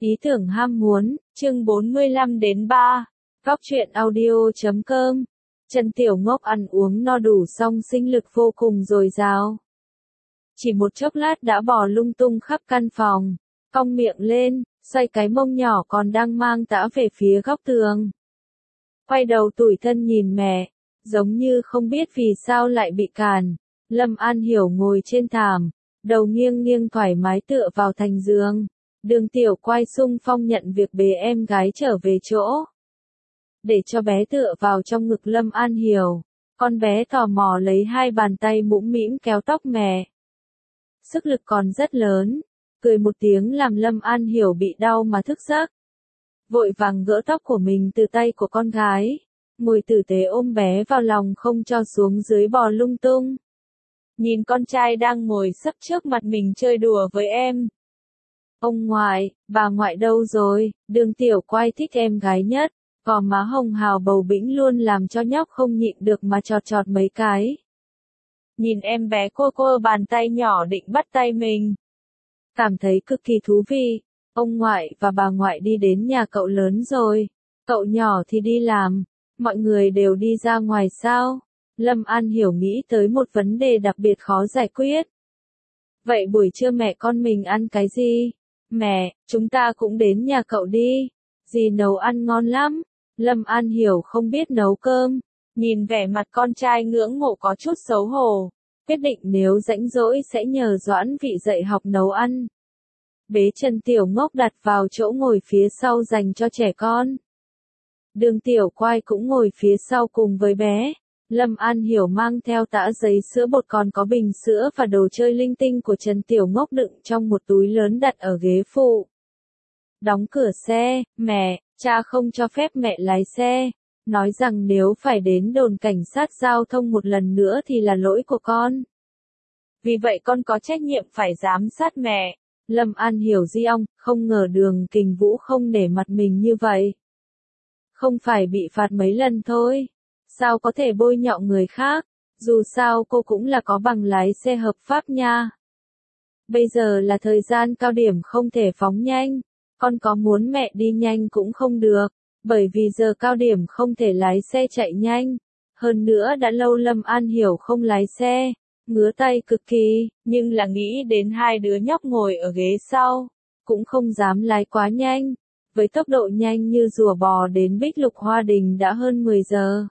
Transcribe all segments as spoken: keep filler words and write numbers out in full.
Ý tưởng ham muốn, chương bốn mươi lăm đến ba. Góc truyện audio chấm com. Trần Tiểu Ngốc ăn uống no đủ xong sinh lực vô cùng dồi dào. Chỉ một chốc lát đã bò lung tung khắp căn phòng, cong miệng lên, xoay cái mông nhỏ còn đang mang tã về phía góc tường. Quay đầu tủi thân nhìn mẹ, giống như không biết vì sao lại bị cản. Lâm An Hiểu ngồi trên thảm, đầu nghiêng nghiêng thoải mái tựa vào thành giường. Đường Tiểu Quay xung phong nhận việc bế em gái trở về chỗ. Để cho bé tựa vào trong ngực Lâm An Hiểu, con bé tò mò lấy hai bàn tay mũm mĩm kéo tóc mẹ. Sức lực còn rất lớn, cười một tiếng làm Lâm An Hiểu bị đau mà thức giấc. Vội vàng gỡ tóc của mình từ tay của con gái, ngồi tử tế ôm bé vào lòng không cho xuống dưới bò lung tung. Nhìn con trai đang ngồi sấp trước mặt mình chơi đùa với em. Ông ngoại, bà ngoại đâu rồi? Đường Tiểu Quay thích em gái nhất, gò má hồng hào bầu bĩnh luôn làm cho nhóc không nhịn được mà chọt chọt mấy cái. Nhìn em bé cô cô bàn tay nhỏ định bắt tay mình. Cảm thấy cực kỳ thú vị, ông ngoại và bà ngoại đi đến nhà cậu lớn rồi, cậu nhỏ thì đi làm, mọi người đều đi ra ngoài sao? Lâm An Hiểu nghĩ tới một vấn đề đặc biệt khó giải quyết. Vậy buổi trưa mẹ con mình ăn cái gì? Mẹ, chúng ta cũng đến nhà cậu đi. Dì nấu ăn ngon lắm. Lâm An Hiểu không biết nấu cơm. Nhìn vẻ mặt con trai ngưỡng mộ có chút xấu hổ. Quyết định nếu rãnh rỗi sẽ nhờ Doãn Vị dạy học nấu ăn. Bế Trần Tiểu Ngốc đặt vào chỗ ngồi phía sau dành cho trẻ con. Đường Tiểu Quay cũng ngồi phía sau cùng với bé. Lâm An Hiểu mang theo tã giấy sữa bột còn có bình sữa và đồ chơi linh tinh của Trần Tiểu Ngốc đựng trong một túi lớn đặt ở ghế phụ. Đóng cửa xe, mẹ, cha không cho phép mẹ lái xe, nói rằng nếu phải đến đồn cảnh sát giao thông một lần nữa thì là lỗi của con. Vì vậy con có trách nhiệm phải giám sát mẹ. Lâm An Hiểu di ong, không ngờ Đường Kình Vũ không nể mặt mình như vậy. Không phải bị phạt mấy lần thôi. Sao có thể bôi nhọ người khác, dù sao cô cũng là có bằng lái xe hợp pháp nha. Bây giờ là thời gian cao điểm không thể phóng nhanh, con có muốn mẹ đi nhanh cũng không được, bởi vì giờ cao điểm không thể lái xe chạy nhanh. Hơn nữa đã lâu Lâm An Hiểu không lái xe, ngứa tay cực kỳ, nhưng là nghĩ đến hai đứa nhóc ngồi ở ghế sau, cũng không dám lái quá nhanh. Với tốc độ nhanh như rùa bò đến Bích Lục Hoa Đình đã hơn mười giờ.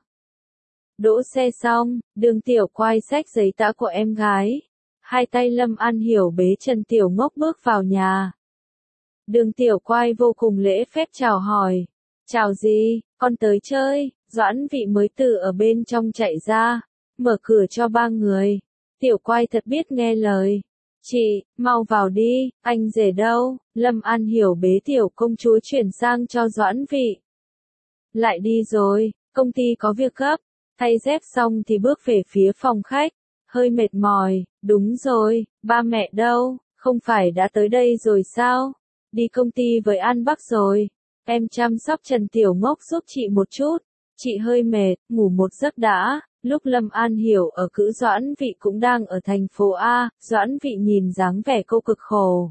Đỗ xe xong, Đường Tiểu Quay xách giấy tã của em gái. Hai tay Lâm An Hiểu bế Trần Tiểu Ngốc bước vào nhà. Đường Tiểu Quay vô cùng lễ phép chào hỏi. Chào gì, con tới chơi. Doãn Vị mới từ ở bên trong chạy ra, mở cửa cho ba người. Tiểu Quay thật biết nghe lời. Chị, mau vào đi, anh rể đâu? Lâm An Hiểu bế Tiểu công chúa chuyển sang cho Doãn Vị. Lại đi rồi, công ty có việc gấp. Thay dép xong thì bước về phía phòng khách, hơi mệt mỏi. Đúng rồi, ba mẹ đâu, không phải đã tới đây rồi sao? Đi công ty với An Bắc rồi. Em chăm sóc Trần Tiểu Ngốc giúp chị một chút, chị hơi mệt, ngủ một giấc đã. Lúc Lâm An Hiểu ở cữ Doãn Vị cũng đang ở thành phố A, Doãn Vị nhìn dáng vẻ cô cực khổ.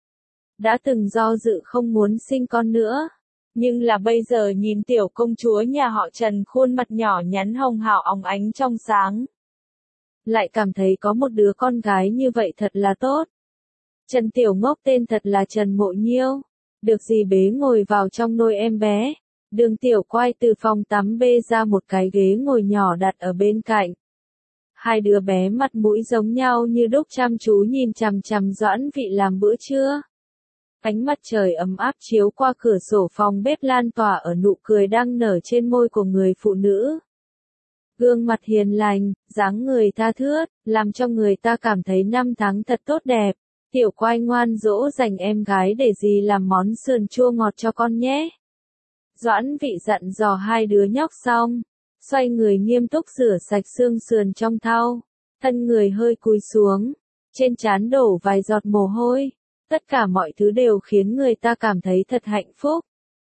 Đã từng do dự không muốn sinh con nữa. Nhưng là bây giờ nhìn tiểu công chúa nhà họ Trần khuôn mặt nhỏ nhắn hồng hào óng ánh trong sáng. Lại cảm thấy có một đứa con gái như vậy thật là tốt. Trần Tiểu Ngốc tên thật là Trần Mộ Nhiêu. Được dì bế ngồi vào trong nôi em bé. Đường Tiểu Quay từ phòng tắm bê ra một cái ghế ngồi nhỏ đặt ở bên cạnh. Hai đứa bé mặt mũi giống nhau như đúc chăm chú nhìn chằm chằm Doãn Vị làm bữa trưa. Ánh mặt trời ấm áp chiếu qua cửa sổ phòng bếp lan tỏa ở nụ cười đang nở trên môi của người phụ nữ. Gương mặt hiền lành, dáng người tha thướt, làm cho người ta cảm thấy năm tháng thật tốt đẹp. Tiểu Quay ngoan dỗ dành em gái để dì làm món sườn chua ngọt cho con nhé. Doãn Vị dặn dò hai đứa nhóc xong, xoay người nghiêm túc rửa sạch xương sườn trong thau, thân người hơi cúi xuống, trên trán đổ vài giọt mồ hôi. Tất cả mọi thứ đều khiến người ta cảm thấy thật hạnh phúc.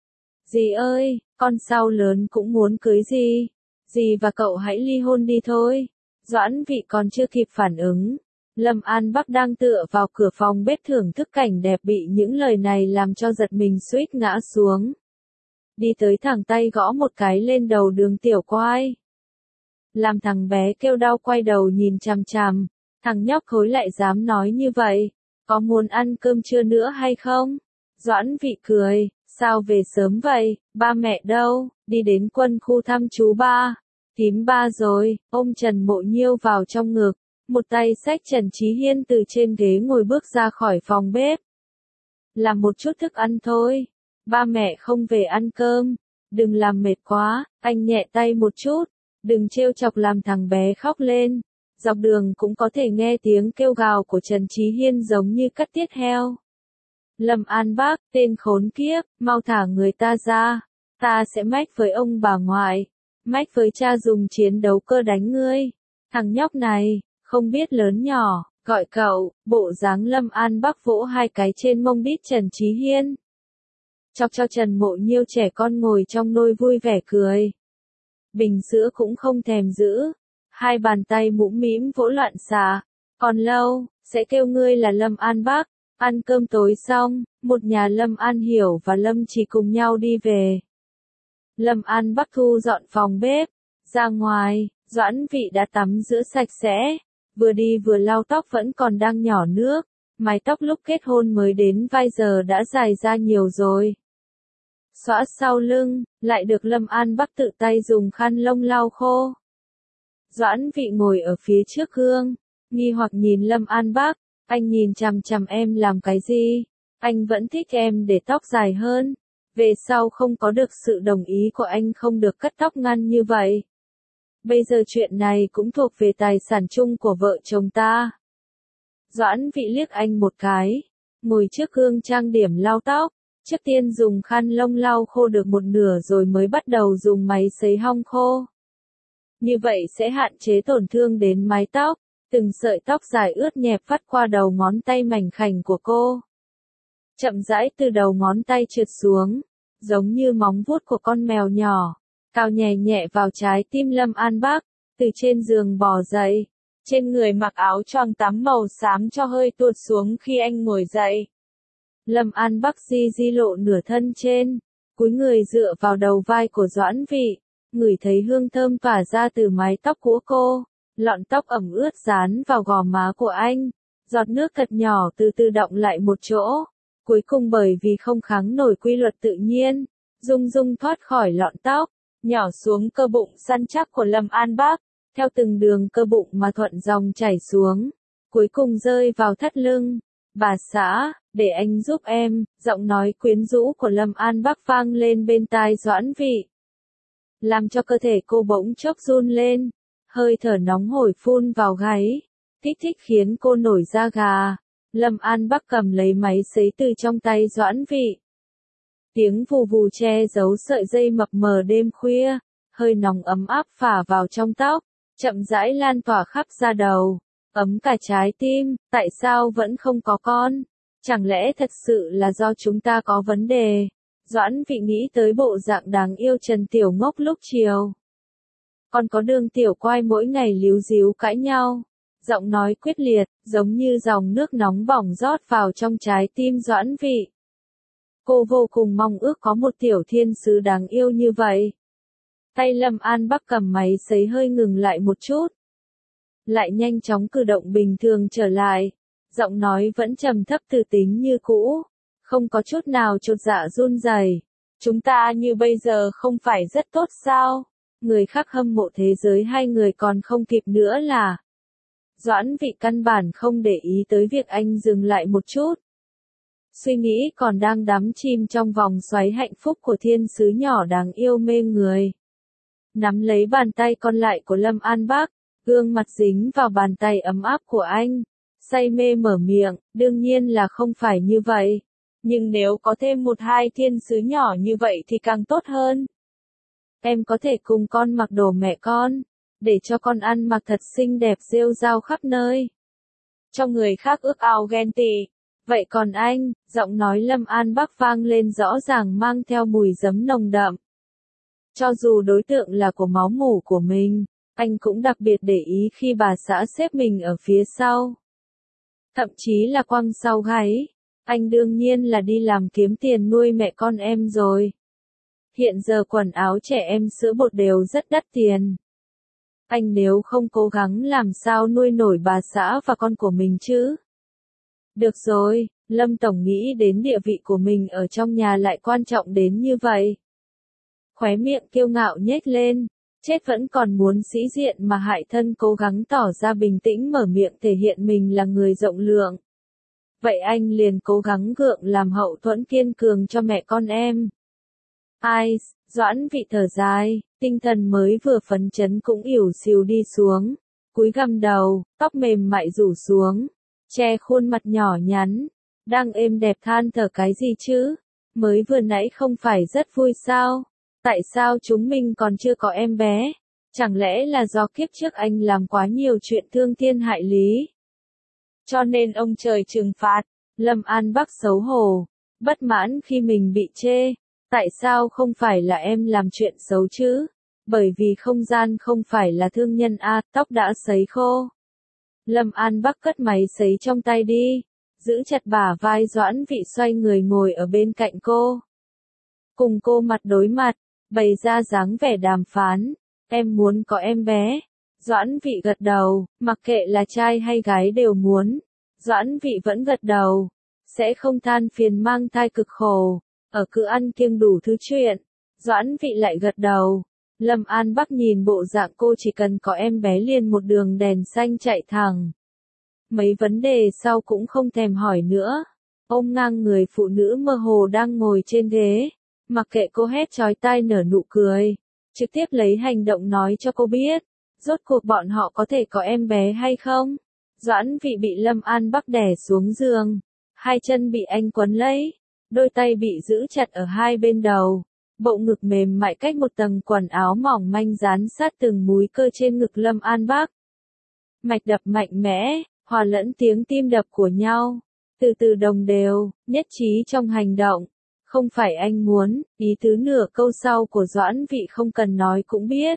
Dì ơi, con sau lớn cũng muốn cưới dì. Dì và cậu hãy ly hôn đi thôi. Doãn Vị còn chưa kịp phản ứng. Lâm An Bắc đang tựa vào cửa phòng bếp thưởng thức cảnh đẹp bị những lời này làm cho giật mình suýt ngã xuống. Đi tới thẳng tay gõ một cái lên đầu Đường Tiểu Quai. Làm thằng bé kêu đau quay đầu nhìn chằm chằm, thằng nhóc khối lại dám nói như vậy, có muốn ăn cơm trưa nữa hay không? Doãn Vị cười, sao về sớm vậy, ba mẹ đâu, đi đến quân khu thăm chú ba, tím ba rồi, ôm Trần Mộ Nhiêu vào trong ngực, một tay xách Trần Chí Hiên từ trên ghế ngồi bước ra khỏi phòng bếp. Làm một chút thức ăn thôi, ba mẹ không về ăn cơm, đừng làm mệt quá, anh nhẹ tay một chút, đừng trêu chọc làm thằng bé khóc lên. Dọc đường cũng có thể nghe tiếng kêu gào của Trần Chí Hiên giống như cắt tiết heo. Lâm An Bắc, tên khốn kiếp, mau thả người ta ra, ta sẽ mách với ông bà ngoại, mách với cha dùng chiến đấu cơ đánh ngươi. Thằng nhóc này, không biết lớn nhỏ, gọi cậu, bộ dáng Lâm An Bắc vỗ hai cái trên mông đít Trần Chí Hiên. Chọc cho Trần Mộ Nhiêu trẻ con ngồi trong nôi vui vẻ cười. Bình sữa cũng không thèm giữ. Hai bàn tay mũm mĩm vỗ loạn xạ, còn lâu, sẽ kêu ngươi là Lâm An Bắc. Ăn cơm tối xong, một nhà Lâm An Hiểu và Lâm Chỉ cùng nhau đi về. Lâm An Bắc thu dọn phòng bếp, ra ngoài, Doãn Vị đã tắm rửa sạch sẽ, vừa đi vừa lau tóc vẫn còn đang nhỏ nước, mái tóc lúc kết hôn mới đến vai giờ đã dài ra nhiều rồi. Xõa sau lưng, lại được Lâm An Bắc tự tay dùng khăn lông lau khô. Doãn Vị ngồi ở phía trước gương, nghi hoặc nhìn Lâm An Bắc, anh nhìn chằm chằm em làm cái gì? Anh vẫn thích em để tóc dài hơn. Về sau không có được sự đồng ý của anh không được cắt tóc ngắn như vậy. Bây giờ chuyện này cũng thuộc về tài sản chung của vợ chồng ta. Doãn Vị liếc anh một cái, ngồi trước gương trang điểm lau tóc, trước tiên dùng khăn lông lau khô được một nửa rồi mới bắt đầu dùng máy sấy hong khô. Như vậy sẽ hạn chế tổn thương đến mái tóc, từng sợi tóc dài ướt nhẹp vắt qua đầu ngón tay mảnh khảnh của cô. Chậm rãi từ đầu ngón tay trượt xuống, giống như móng vuốt của con mèo nhỏ, cào nhẹ nhẹ vào trái tim Lâm An Bắc, từ trên giường bò dậy. Trên người mặc áo choàng tắm màu xám cho hơi tuột xuống khi anh ngồi dậy. Lâm An Bắc di di lộ nửa thân trên, cúi người dựa vào đầu vai của Doãn Vị. Ngửi thấy hương thơm tỏa ra từ mái tóc của cô, lọn tóc ẩm ướt dán vào gò má của anh, giọt nước thật nhỏ từ từ đọng lại một chỗ, cuối cùng bởi vì không kháng nổi quy luật tự nhiên, rung rung thoát khỏi lọn tóc, nhỏ xuống cơ bụng săn chắc của Lâm An Bắc, theo từng đường cơ bụng mà thuận dòng chảy xuống, cuối cùng rơi vào thắt lưng. Bà xã, để anh giúp em, giọng nói quyến rũ của Lâm An Bắc vang lên bên tai Doãn Vị, làm cho cơ thể cô bỗng chốc run lên, hơi thở nóng hổi phun vào gáy, kích thích khiến cô nổi da gà. Lâm An Bắc cầm lấy máy sấy từ trong tay Doãn Vị. Tiếng vù vù che giấu sợi dây mập mờ đêm khuya, hơi nóng ấm áp phả vào trong tóc, chậm rãi lan tỏa khắp da đầu, ấm cả trái tim. Tại sao vẫn không có con? Chẳng lẽ thật sự là do chúng ta có vấn đề? Doãn Vị nghĩ tới bộ dạng đáng yêu Trần Tiểu Ngốc lúc chiều. Còn có Đường Tiểu Quai mỗi ngày líu díu cãi nhau. Giọng nói quyết liệt, giống như dòng nước nóng bỏng rót vào trong trái tim Doãn Vị. Cô vô cùng mong ước có một tiểu thiên sứ đáng yêu như vậy. Tay Lâm An Bắc cầm máy sấy hơi ngừng lại một chút. Lại nhanh chóng cử động bình thường trở lại. Giọng nói vẫn trầm thấp từ tính như cũ. Không có chút nào chột dạ run rẩy. Chúng ta như bây giờ không phải rất tốt sao? Người khác hâm mộ thế giới hai người còn không kịp nữa là. Doãn Vị căn bản không để ý tới việc anh dừng lại một chút. Suy nghĩ còn đang đắm chìm trong vòng xoáy hạnh phúc của thiên sứ nhỏ đáng yêu mê người. Nắm lấy bàn tay còn lại của Lâm An Bắc, gương mặt dính vào bàn tay ấm áp của anh. Say mê mở miệng, đương nhiên là không phải như vậy. Nhưng nếu có thêm một hai thiên sứ nhỏ như vậy thì càng tốt hơn. Em có thể cùng con mặc đồ mẹ con, để cho con ăn mặc thật xinh đẹp rêu rao khắp nơi. Cho người khác ước ao ghen tị. Vậy còn anh, giọng nói Lâm An Bắc vang lên rõ ràng mang theo mùi giấm nồng đậm. Cho dù đối tượng là của máu mủ của mình, anh cũng đặc biệt để ý khi bà xã xếp mình ở phía sau. thậm chí là quăng sau gáy. Anh đương nhiên là đi làm kiếm tiền nuôi mẹ con em rồi. Hiện giờ quần áo trẻ em sữa bột đều rất đắt tiền. Anh nếu không cố gắng làm sao nuôi nổi bà xã và con của mình chứ? Được rồi, Lâm Tổng nghĩ đến địa vị của mình ở trong nhà lại quan trọng đến như vậy. Khóe miệng kiêu ngạo nhếch lên, chết vẫn còn muốn sĩ diện mà hại thân, cố gắng tỏ ra bình tĩnh mở miệng thể hiện mình là người rộng lượng. Vậy anh liền cố gắng gượng làm hậu thuẫn kiên cường cho mẹ con em. Ai, Doãn Vị thở dài, tinh thần mới vừa phấn chấn cũng ỉu xìu đi xuống, cúi gằm đầu, tóc mềm mại rủ xuống, che khuôn mặt nhỏ nhắn, đang êm đẹp than thở cái gì chứ, mới vừa nãy không phải rất vui sao, tại sao chúng mình còn chưa có em bé, chẳng lẽ là do kiếp trước anh làm quá nhiều chuyện thương thiên hại lý, cho nên ông trời trừng phạt. Lâm An Bắc xấu hổ, bất mãn khi mình bị chê. Tại sao không phải là em làm chuyện xấu chứ? Bởi vì không gian không phải là thương nhân a, à, tóc đã sấy khô. Lâm An Bắc cất máy sấy trong tay đi, giữ chặt bả vai Doãn Vị xoay người ngồi ở bên cạnh cô. Cùng cô mặt đối mặt, bày ra dáng vẻ đàm phán, em muốn có em bé. Doãn Vị gật đầu, mặc kệ là trai hay gái đều muốn. Doãn Vị vẫn gật đầu, sẽ không than phiền mang thai cực khổ. Ở cứ ăn kiêng đủ thứ chuyện, Doãn Vị lại gật đầu. Lâm An Bắc nhìn bộ dạng cô chỉ cần có em bé liền một đường đèn xanh chạy thẳng. Mấy vấn đề sau cũng không thèm hỏi nữa. Ôm ngang người phụ nữ mơ hồ đang ngồi trên ghế, mặc kệ cô hét chói tai nở nụ cười, trực tiếp lấy hành động nói cho cô biết, rốt cuộc bọn họ có thể có em bé hay không. Doãn Vị bị Lâm An Bắc đè xuống giường, hai chân bị anh quấn lấy. Đôi tay bị giữ chặt ở hai bên đầu, bộ ngực mềm mại cách một tầng quần áo mỏng manh dán sát từng múi cơ trên ngực Lâm An Bắc. Mạch đập mạnh mẽ, hòa lẫn tiếng tim đập của nhau, từ từ đồng đều, nhất trí trong hành động. Không phải anh muốn, ý tứ nửa câu sau của Doãn Vị không cần nói cũng biết.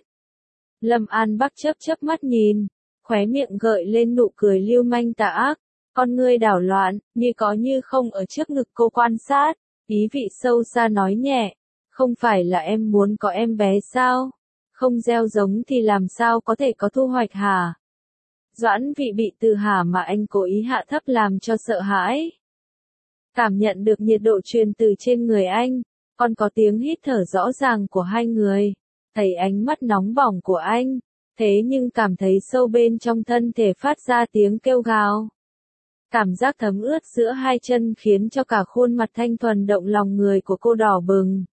Lâm An Bắc chớp chớp mắt nhìn, khóe miệng gợi lên nụ cười lưu manh tà ác. Con ngươi đảo loạn, như có như không ở trước ngực cô quan sát, ý vị sâu xa nói nhẹ, không phải là em muốn có em bé sao? Không gieo giống thì làm sao có thể có thu hoạch hả? Doãn Vị bị từ hả mà anh cố ý hạ thấp làm cho sợ hãi. Cảm nhận được nhiệt độ truyền từ trên người anh, còn có tiếng hít thở rõ ràng của hai người, thấy ánh mắt nóng bỏng của anh, thế nhưng cảm thấy sâu bên trong thân thể phát ra tiếng kêu gào. Cảm giác thấm ướt giữa hai chân khiến cho cả khuôn mặt thanh thuần động lòng người của cô đỏ bừng.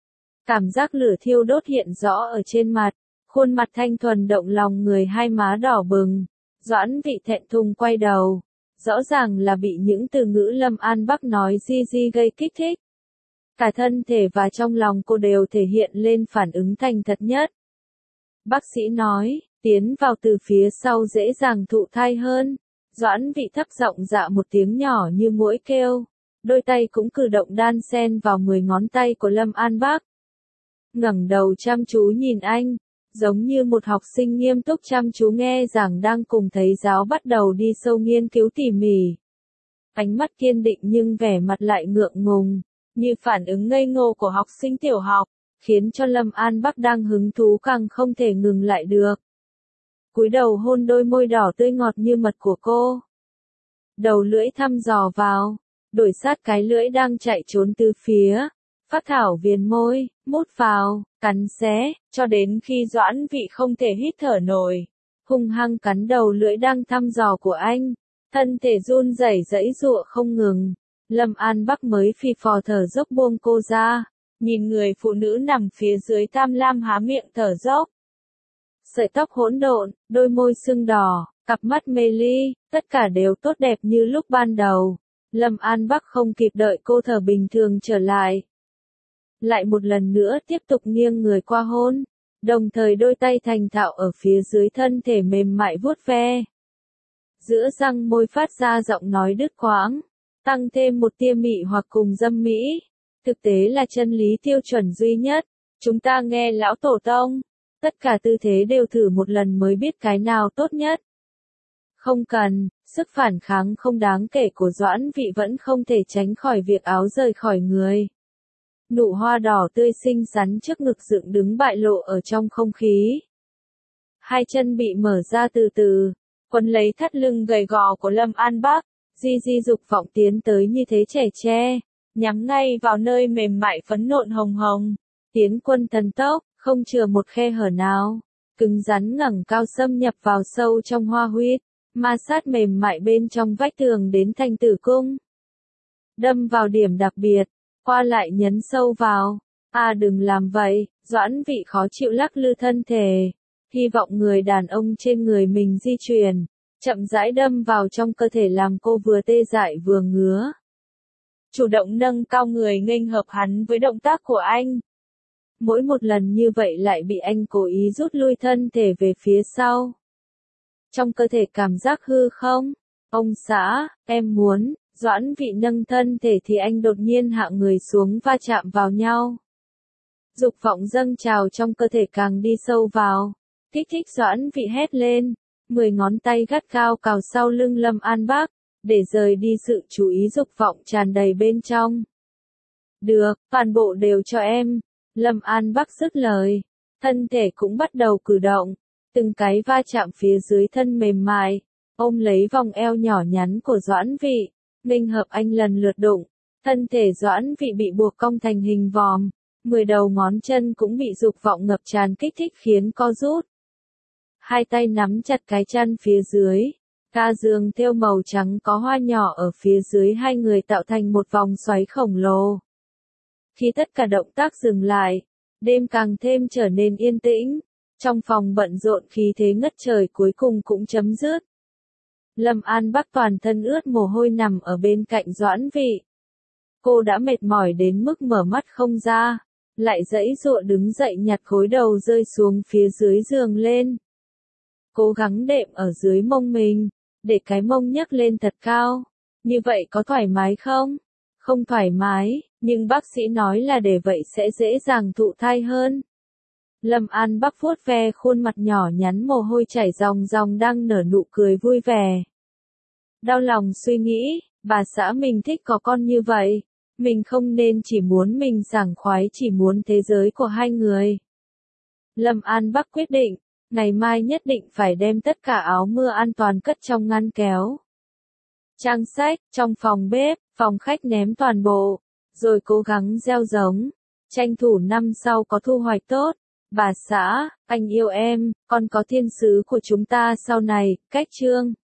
Cảm giác lửa thiêu đốt hiện rõ ở trên mặt, khuôn mặt thanh thuần động lòng người, hai má đỏ bừng. Doãn Vị thẹn thùng quay đầu, rõ ràng là bị những từ ngữ Lâm An Bắc nói di di gây kích thích. Cả thân thể và trong lòng cô đều thể hiện lên phản ứng thành thật nhất. Bác sĩ nói, tiến vào từ phía sau dễ dàng thụ thai hơn. Doãn Vị thấp giọng dạ một tiếng nhỏ như muỗi kêu, đôi tay cũng cử động đan xen vào mười ngón tay của Lâm An Bắc. Ngẩng đầu chăm chú nhìn anh, giống như một học sinh nghiêm túc chăm chú nghe giảng đang cùng thầy giáo bắt đầu đi sâu nghiên cứu tỉ mỉ. Ánh mắt kiên định nhưng vẻ mặt lại ngượng ngùng, như phản ứng ngây ngô của học sinh tiểu học, khiến cho Lâm An Bắc đang hứng thú càng không thể ngừng lại được. Cúi đầu hôn đôi môi đỏ tươi ngọt như mật của cô. Đầu lưỡi thăm dò vào, đổi sát cái lưỡi đang chạy trốn từ phía. Phát thảo viền môi, mút vào, cắn xé, cho đến khi Doãn Vị không thể hít thở nổi. Hung hăng cắn đầu lưỡi đang thăm dò của anh. Thân thể run rẩy giãy giụa không ngừng. Lâm An Bắc mới phì phò thở dốc buông cô ra. Nhìn người phụ nữ nằm phía dưới tham lam há miệng thở dốc. Sợi tóc hỗn độn, đôi môi sưng đỏ, cặp mắt mê ly, tất cả đều tốt đẹp như lúc ban đầu. Lâm An Bắc không kịp đợi cô thở bình thường trở lại. Lại một lần nữa tiếp tục nghiêng người qua hôn, đồng thời đôi tay thành thạo ở phía dưới thân thể mềm mại vuốt ve. Giữa răng môi phát ra giọng nói đứt quãng, tăng thêm một tia mị hoặc cùng dâm mỹ. Thực tế là chân lý tiêu chuẩn duy nhất. Chúng ta nghe lão tổ tông. Tất cả tư thế đều thử một lần mới biết cái nào tốt nhất. Không cần, Sức phản kháng không đáng kể của Doãn Vị vẫn không thể tránh khỏi việc áo rời khỏi người. Nụ hoa đỏ tươi xinh xắn trước ngực dựng đứng bại lộ ở trong không khí. Hai chân bị mở ra từ từ, quấn lấy thắt lưng gầy gò của Lâm An Bắc, Di Di dục vọng tiến tới như thế trẻ tre, nhắm ngay vào nơi mềm mại phấn nộn hồng hồng. Tiến quân thần tốc, không chừa một khe hở nào, cứng rắn ngẩng cao xâm nhập vào sâu trong hoa huyết, ma sát mềm mại bên trong vách tường đến thành tử cung. Đâm vào điểm đặc biệt, qua lại nhấn sâu vào. À đừng làm vậy, Doãn Vị khó chịu lắc lư thân thể, hy vọng người đàn ông trên người mình di chuyển, chậm rãi đâm vào trong cơ thể làm cô vừa tê dại vừa ngứa. Chủ động nâng cao người nghênh hợp hắn với động tác của anh. Mỗi một lần như vậy lại bị anh cố ý rút lui thân thể về phía sau. Trong cơ thể cảm giác hư không? Ông xã, em muốn. Doãn Vị nâng thân thể thì anh đột nhiên hạ người xuống va chạm vào nhau. Dục vọng dâng trào trong cơ thể càng đi sâu vào. Kích thích Doãn Vị hét lên. Mười ngón tay gắt gao cào sau lưng Lâm An Bắc, để rời đi sự chú ý dục vọng tràn đầy bên trong. Được, toàn bộ đều cho em. Lâm An Bắc dứt lời. Thân thể cũng bắt đầu cử động. Từng cái va chạm phía dưới thân mềm mại. Ôm lấy vòng eo nhỏ nhắn của Doãn Vị. Nghênh hợp anh lần lượt đụng. Thân thể Doãn Vị bị buộc cong thành hình vòm. Mười đầu ngón chân cũng bị dục vọng ngập tràn kích thích khiến co rút. Hai tay nắm chặt cái chăn phía dưới. Ca giường thêu màu trắng có hoa nhỏ ở phía dưới hai người tạo thành một vòng xoáy khổng lồ. Khi tất cả động tác dừng lại, đêm càng thêm trở nên yên tĩnh. Trong phòng bận rộn khí thế ngất trời cuối cùng cũng chấm dứt. Lâm An Bắc toàn thân ướt mồ hôi nằm ở bên cạnh Doãn Vị. Cô đã mệt mỏi đến mức mở mắt không ra, lại giãy giụa đứng dậy nhặt khối đầu rơi xuống phía dưới giường lên. Cố gắng đệm ở dưới mông mình, để cái mông nhấc lên thật cao. Như vậy có thoải mái không? Không thoải mái, nhưng bác sĩ nói là để vậy sẽ dễ dàng thụ thai hơn. Lâm An Bắc vuốt ve khuôn mặt nhỏ nhắn mồ hôi chảy ròng ròng đang nở nụ cười vui vẻ. Đau lòng suy nghĩ, bà xã mình thích có con như vậy. Mình không nên chỉ muốn mình sảng khoái, chỉ muốn thế giới của hai người. Lâm An Bắc quyết định, ngày mai nhất định phải đem tất cả áo mưa an toàn cất trong ngăn kéo. Trang sách, trong phòng bếp, phòng khách ném toàn bộ, rồi cố gắng gieo giống, tranh thủ năm sau có thu hoạch tốt. Bà xã, anh yêu em, con có thiên sứ của chúng ta sau này, cách chương.